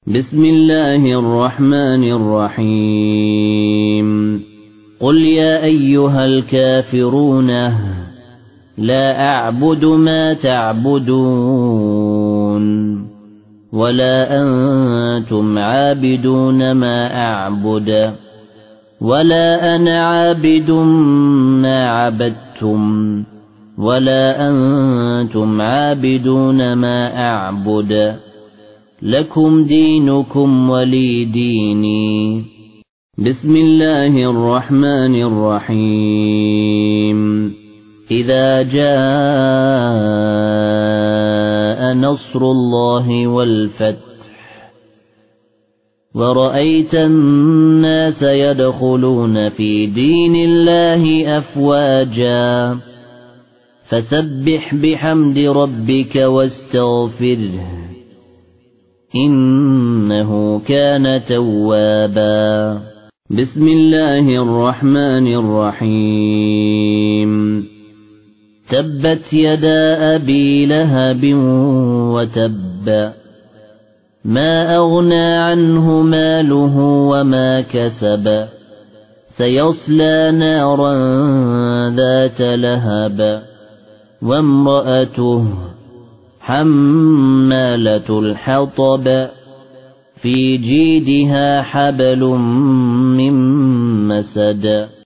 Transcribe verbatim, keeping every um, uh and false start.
بسم الله الرحمن الرحيم قل يا أيها الكافرون لا أعبد ما تعبدون ولا أنتم عابدون ما أعبد ولا أنا عابد ما عبدتم ولا أنتم عابدون ما أعبد لكم دينكم ولي ديني. بسم الله الرحمن الرحيم إذا جاء نصر الله والفتح ورأيت الناس يدخلون في دين الله أفواجا فسبح بحمد ربك واستغفره إنه كان توابا. بسم الله الرحمن الرحيم تبت يدا أبي لهب وتب ما أغنى عنه ماله وما كسب سيصلى نارا ذات لهب وامرأته حمالة الحطب في جيدها حبل من مسد